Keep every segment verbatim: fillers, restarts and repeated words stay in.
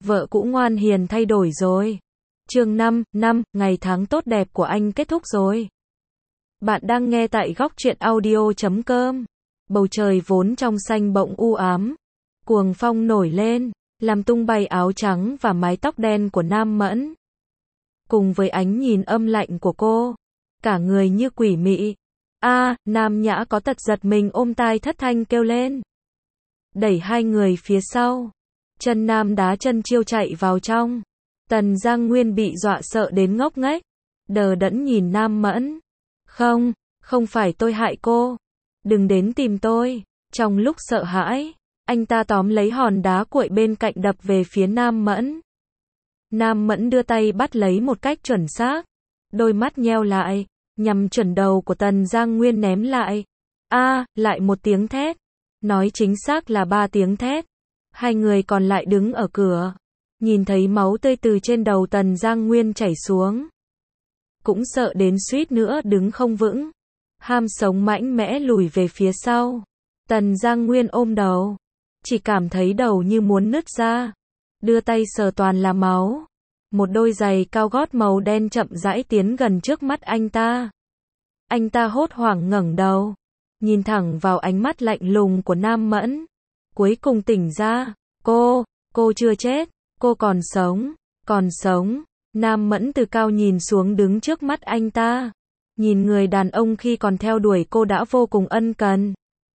Vợ cũ ngoan hiền thay đổi rồi. Chương năm, năm, ngày tháng tốt đẹp của anh kết thúc rồi. Bạn đang nghe tại góc truyện audio chấm com. Bầu trời vốn trong xanh bỗng u ám. Cuồng phong nổi lên, làm tung bay áo trắng và mái tóc đen của Nam Mẫn. Cùng với ánh nhìn âm lạnh của cô, cả người như quỷ mị. A, Nam Nhã có tật giật mình ôm tai thất thanh kêu lên. Đẩy hai người phía sau. Chân Nam đá chân chiêu chạy vào trong. Tần Giang Nguyên bị dọa sợ đến ngốc nghếch, đờ đẫn nhìn Nam Mẫn. Không, không phải tôi hại cô. Đừng đến tìm tôi. Trong lúc sợ hãi, anh ta tóm lấy hòn đá cuội bên cạnh đập về phía Nam Mẫn. Nam Mẫn đưa tay bắt lấy một cách chuẩn xác. Đôi mắt nheo lại, nhằm chuẩn đầu của Tần Giang Nguyên ném lại. A, lại một tiếng thét. Nói chính xác là ba tiếng thét. Hai người còn lại đứng ở cửa, nhìn thấy máu tươi từ trên đầu Tần Giang Nguyên chảy xuống. Cũng sợ đến suýt nữa đứng không vững. Ham sống mạnh mẽ lùi về phía sau. Tần Giang Nguyên ôm đầu, chỉ cảm thấy đầu như muốn nứt ra. Đưa tay sờ toàn là máu. Một đôi giày cao gót màu đen chậm rãi tiến gần trước mắt anh ta. Anh ta hốt hoảng ngẩng đầu, nhìn thẳng vào ánh mắt lạnh lùng của Nam Mẫn. Cuối cùng tỉnh ra. Cô, cô chưa chết, cô còn sống, còn sống. Nam Mẫn từ cao nhìn xuống đứng trước mắt anh ta. Nhìn người đàn ông khi còn theo đuổi cô đã vô cùng ân cần.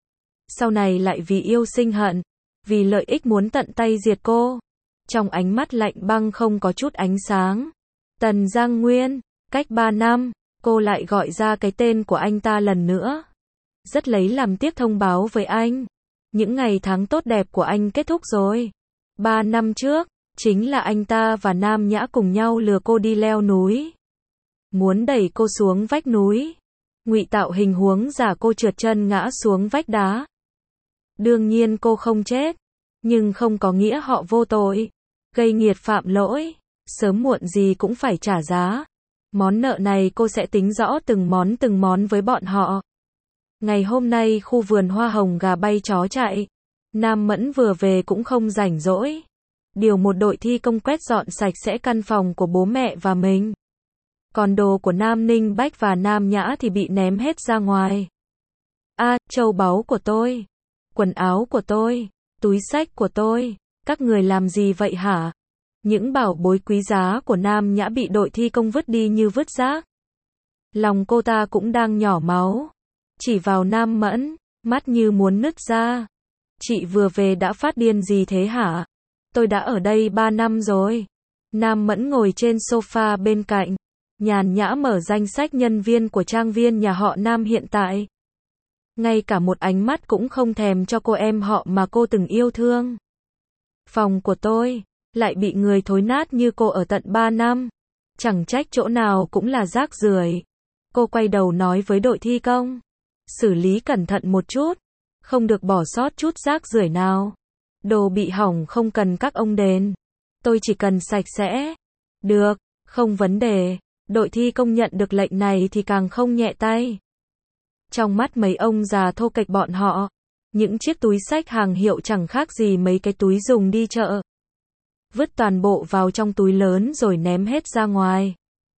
Sau này lại vì yêu sinh hận, vì lợi ích muốn tận tay diệt cô. Trong ánh mắt lạnh băng không có chút ánh sáng. Tần Giang Nguyên, cách ba năm, cô lại gọi ra cái tên của anh ta lần nữa. Rất lấy làm tiếc thông báo với anh. Những ngày tháng tốt đẹp của anh kết thúc rồi. Ba năm trước, chính là anh ta và Nam Nhã cùng nhau lừa cô đi leo núi. Muốn đẩy cô xuống vách núi. Ngụy tạo hình huống giả cô trượt chân ngã xuống vách đá. Đương nhiên cô không chết. Nhưng không có nghĩa họ vô tội. Gây nghiệt phạm lỗi. Sớm muộn gì cũng phải trả giá. Món nợ này cô sẽ tính rõ từng món từng món với bọn họ. Ngày hôm nay khu vườn hoa hồng gà bay chó chạy. Nam Mẫn vừa về cũng không rảnh rỗi. Điều một đội thi công quét dọn sạch sẽ căn phòng của bố mẹ và mình. Còn đồ của Nam Ninh Bách và Nam Nhã thì bị ném hết ra ngoài. A, châu báu của tôi. Quần áo của tôi. Túi xách của tôi. Các người làm gì vậy hả? Những bảo bối quý giá của Nam Nhã bị đội thi công vứt đi như vứt rác. Lòng cô ta cũng đang nhỏ máu. Chỉ vào Nam Mẫn, mắt như muốn nứt ra. Chị vừa về đã phát điên gì thế hả? Tôi đã ở đây ba năm rồi. Nam Mẫn ngồi trên sofa bên cạnh, nhàn nhã mở danh sách nhân viên của trang viên nhà họ Nam hiện tại. Ngay cả một ánh mắt cũng không thèm cho cô em họ mà cô từng yêu thương. Phòng của tôi, lại bị người thối nát như cô ở tận ba năm. Chẳng trách chỗ nào cũng là rác rưởi. Cô quay đầu nói với đội thi công. Xử lý cẩn thận một chút. Không được bỏ sót chút rác rưởi nào. Đồ bị hỏng không cần các ông đền. Tôi chỉ cần sạch sẽ. Được, không vấn đề. Đội thi công nhận được lệnh này thì càng không nhẹ tay. Trong mắt mấy ông già thô kệch bọn họ, những chiếc túi xách hàng hiệu chẳng khác gì mấy cái túi dùng đi chợ. Vứt toàn bộ vào trong túi lớn rồi ném hết ra ngoài.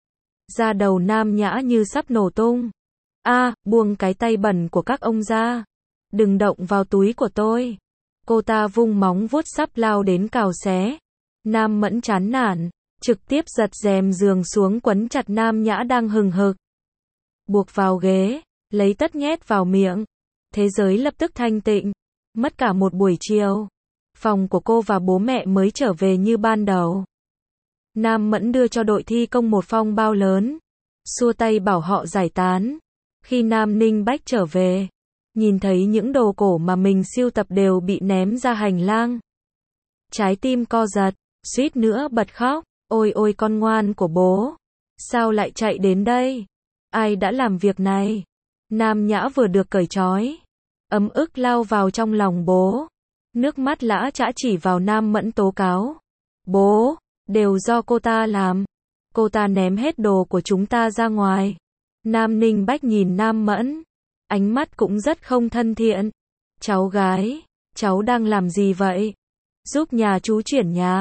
Da đầu Nam Nhã như sắp nổ tung. A, buông cái tay bẩn của các ông ra. Đừng động vào túi của tôi. Cô ta vung móng vuốt sắp lao đến cào xé. Nam Mẫn chán nản, trực tiếp giật rèm giường xuống quấn chặt Nam Nhã đang hừng hực. Buộc vào ghế, lấy tất nhét vào miệng. Thế giới lập tức thanh tịnh. Mất cả một buổi chiều. Phòng của cô và bố mẹ mới trở về như ban đầu. Nam Mẫn đưa cho đội thi công một phong bao lớn. Xua tay bảo họ giải tán. Khi Nam Ninh Bách trở về, nhìn thấy những đồ cổ mà mình sưu tập đều bị ném ra hành lang. Trái tim co giật, suýt nữa bật khóc. Ôi ôi con ngoan của bố. Sao lại chạy đến đây? Ai đã làm việc này? Nam Nhã vừa được cởi trói. Ấm ức lao vào trong lòng bố. Nước mắt lã chã chỉ vào Nam Mẫn tố cáo. Bố, đều do cô ta làm. Cô ta ném hết đồ của chúng ta ra ngoài. Nam Ninh Bách nhìn Nam Mẫn. Ánh mắt cũng rất không thân thiện. Cháu gái, cháu đang làm gì vậy? Giúp nhà chú chuyển nhà.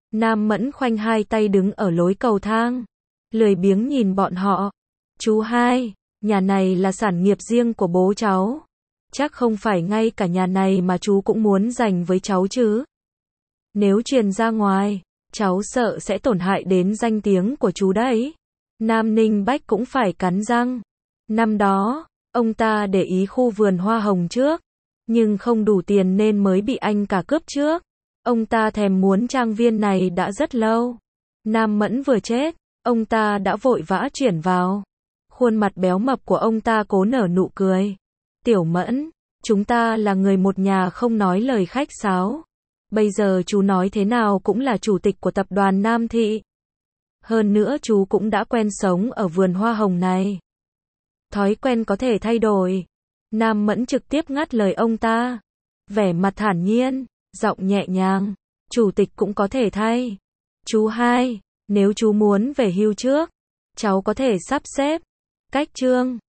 Nam Mẫn khoanh hai tay đứng ở lối cầu thang, lười biếng nhìn bọn họ. Chú hai, nhà này là sản nghiệp riêng của bố cháu. Chắc không phải ngay cả nhà này mà chú cũng muốn dành với cháu chứ. Nếu truyền ra ngoài, cháu sợ sẽ tổn hại đến danh tiếng của chú đấy. Nam Ninh Bách cũng phải cắn răng. Năm đó, ông ta để ý khu vườn hoa hồng trước, nhưng không đủ tiền nên mới bị anh cả cướp trước. Ông ta thèm muốn trang viên này đã rất lâu. Nam Mẫn vừa chết, ông ta đã vội vã chuyển vào. Khuôn mặt béo mập của ông ta cố nở nụ cười. Tiểu Mẫn, chúng ta là người một nhà không nói lời khách sáo. Bây giờ chú nói thế nào cũng là chủ tịch của tập đoàn Nam Thị. Hơn nữa chú cũng đã quen sống ở vườn hoa hồng này. Thói quen có thể thay đổi. Nam Mẫn trực tiếp ngắt lời ông ta. Vẻ mặt thản nhiên, giọng nhẹ nhàng. Chủ tịch cũng có thể thay. Chú hai, nếu chú muốn về hưu trước, cháu có thể sắp xếp. Cách Trương